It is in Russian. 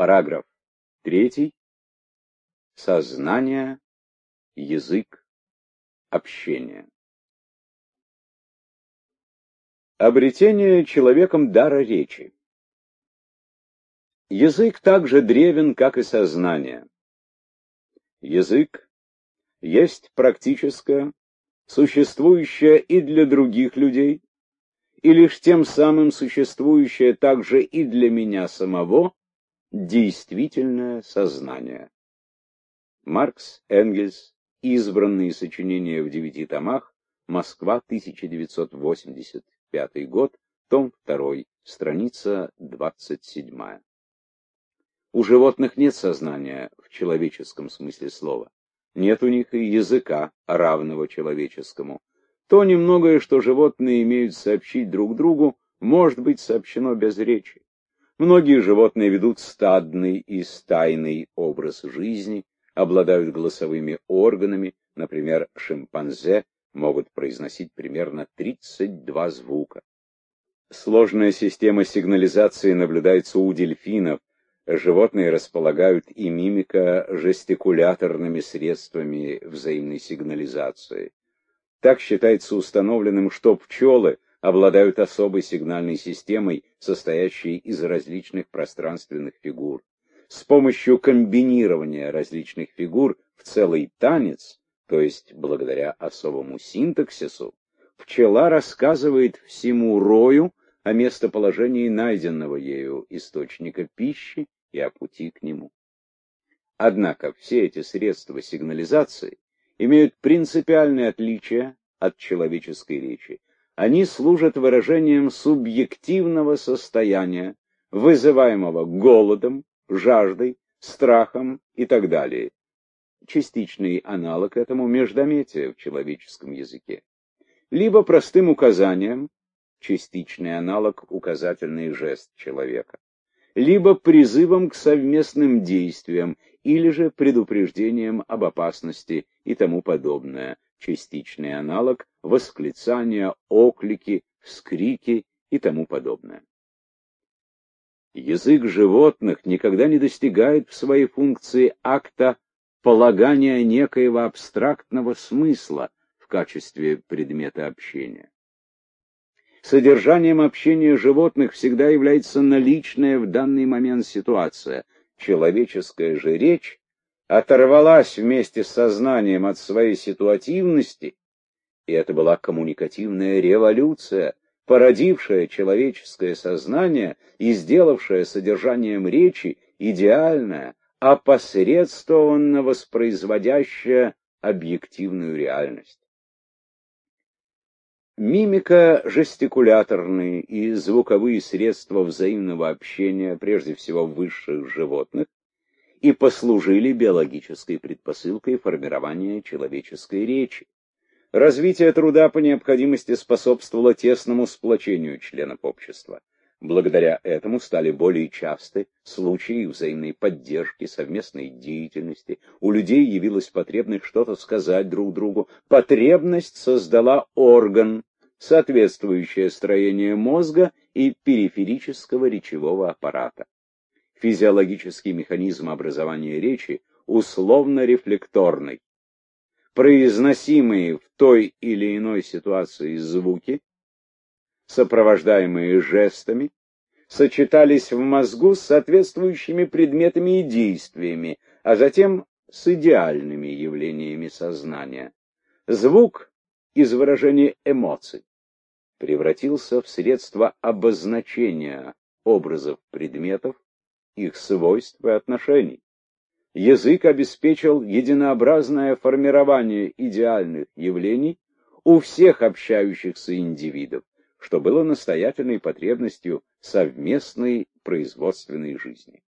Параграф 3. Сознание, язык, общение. Обретение человеком дара речи. Язык так же древен, как и сознание. Язык есть практическое, существующее и для других людей, и лишь тем самым существующее также и для меня самого, действительное сознание. Маркс, Энгельс. Избранные сочинения в 9 томах. Москва, 1985 год. Том 2. Страница 27. У животных нет сознания в человеческом смысле слова. Нет у них и языка, равного человеческому. То немногое, что животные имеют сообщить друг другу, может быть сообщено без речи. Многие животные ведут стадный и стайный образ жизни, обладают голосовыми органами, например, шимпанзе могут произносить примерно 32 звука. Сложная система сигнализации наблюдается у дельфинов. Животные располагают и мимико-жестикуляторными средствами взаимной сигнализации. Так считается установленным, что пчелы обладают особой сигнальной системой, состоящей из различных пространственных фигур. С помощью комбинирования различных фигур в целый танец, то есть благодаря особому синтаксису, пчела рассказывает всему рою о местоположении найденного ею источника пищи и о пути к нему. Однако все эти средства сигнализации имеют принципиальные отличия от человеческой речи. Они служат выражением субъективного состояния, вызываемого голодом, жаждой, страхом и так далее. Частичный аналог этому междометие в человеческом языке. Либо простым указанием, частичный аналог указательный жест человека. Либо призывом к совместным действиям, или же предупреждением об опасности и тому подобное. Частичный аналог восклицания, оклики, вскрики и тому подобное. Язык животных никогда не достигает в своей функции акта полагания некоего абстрактного смысла в качестве предмета общения. Содержанием общения животных всегда является наличная в данный момент ситуация. Человеческая же речь оторвалась вместе с сознанием от своей ситуативности, и это была коммуникативная революция, породившая человеческое сознание и сделавшая содержанием речи идеальное, опосредствованно воспроизводящее объективную реальность. Мимико-жестикуляторные и звуковые средства взаимного общения, прежде всего высших животных, и послужили биологической предпосылкой формирования человеческой речи. Развитие труда по необходимости способствовало тесному сплочению членов общества. Благодаря этому стали более часты случаи взаимной поддержки, совместной деятельности. У людей явилась потребность что-то сказать друг другу. Потребность создала орган, соответствующее строению мозга и периферического речевого аппарата. Физиологический механизм образования речи условно-рефлекторный. Произносимые в той или иной ситуации звуки, сопровождаемые жестами, сочетались в мозгу с соответствующими предметами и действиями, а затем с идеальными явлениями сознания. Звук из выражения эмоций превратился в средство обозначения образов предметов, их свойств и отношений. Язык обеспечил единообразное формирование идеальных явлений у всех общающихся индивидов, что было настоятельной потребностью совместной производственной жизни.